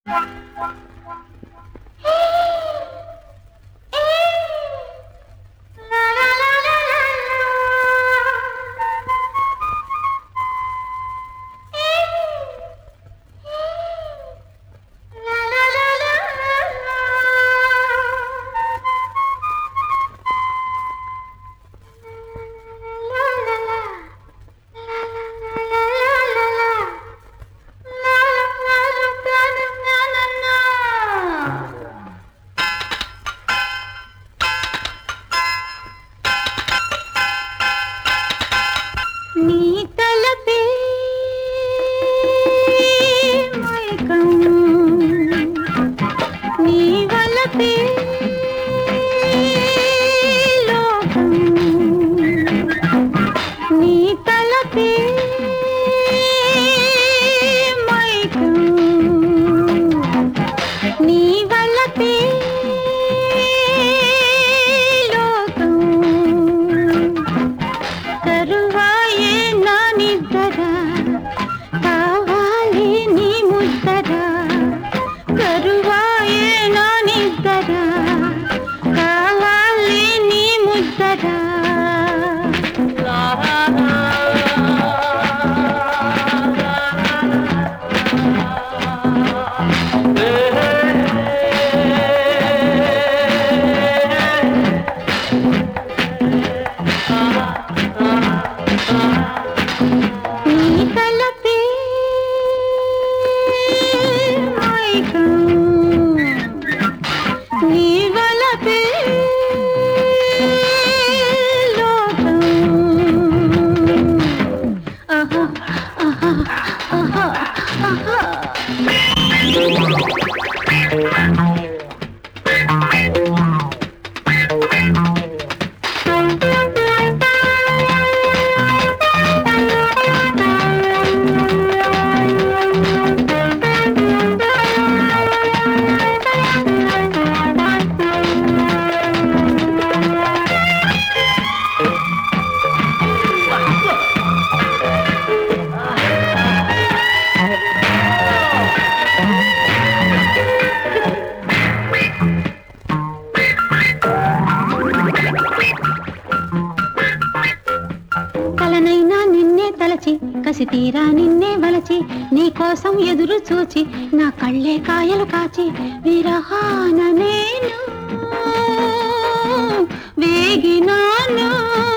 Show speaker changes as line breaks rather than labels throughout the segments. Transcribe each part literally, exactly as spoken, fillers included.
కసి తీరా నిన్నే వలచి నీ కోసం ఎదురు చూచి నా కళ్ళే కాయలు కాచి విరహాన నేను వేగినాను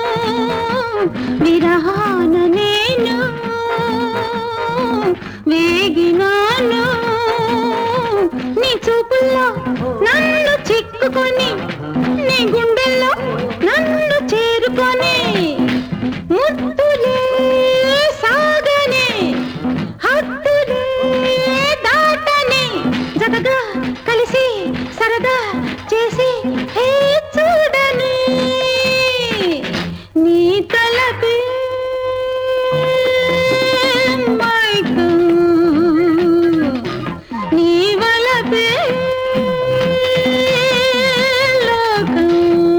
విరహాన నేను వేగినాను నీ చూపుల్లో నన్ను చిక్కుకొని నీ గుండెల్లో నన్ను చేరుకొని ముద్దులే సాగని హద్దులే దాటని జతగా కలిసి సరదా చేసి హే చూడని నీ తలపే మైకం నీ వలపే లోకం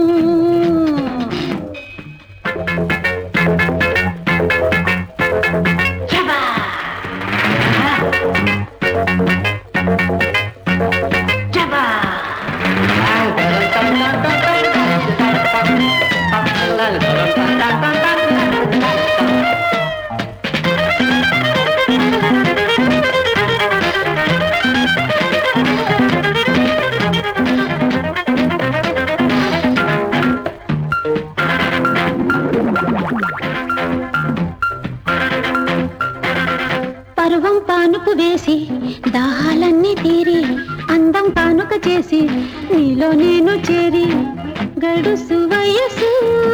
పర్వం పానుకు వేసి దాహాలన్నీ తీరి అందం కానుక చేసి నీలో నేను చేరి గడుసు వయసు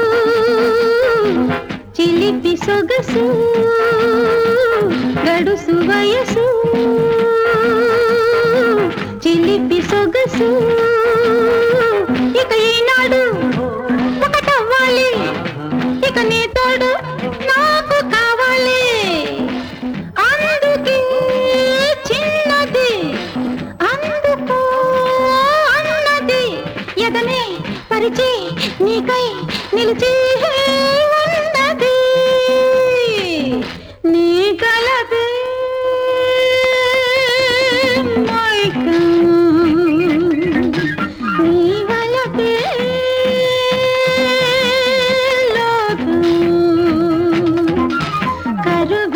చిలిపి సొగసు గడుసు వయసు చిలిపి సొగసు ఇక ఈనాడు ఒకటవ్వాలి ఇక నీ తోడు నాకు కావాలి అందుకే చిన్నది అందుకో అన్నది ఎదనే పరిచి నీకై నిలిచి ఉన్నది నీ కలపే మై మైకం నీ వలపే లోకం కరువే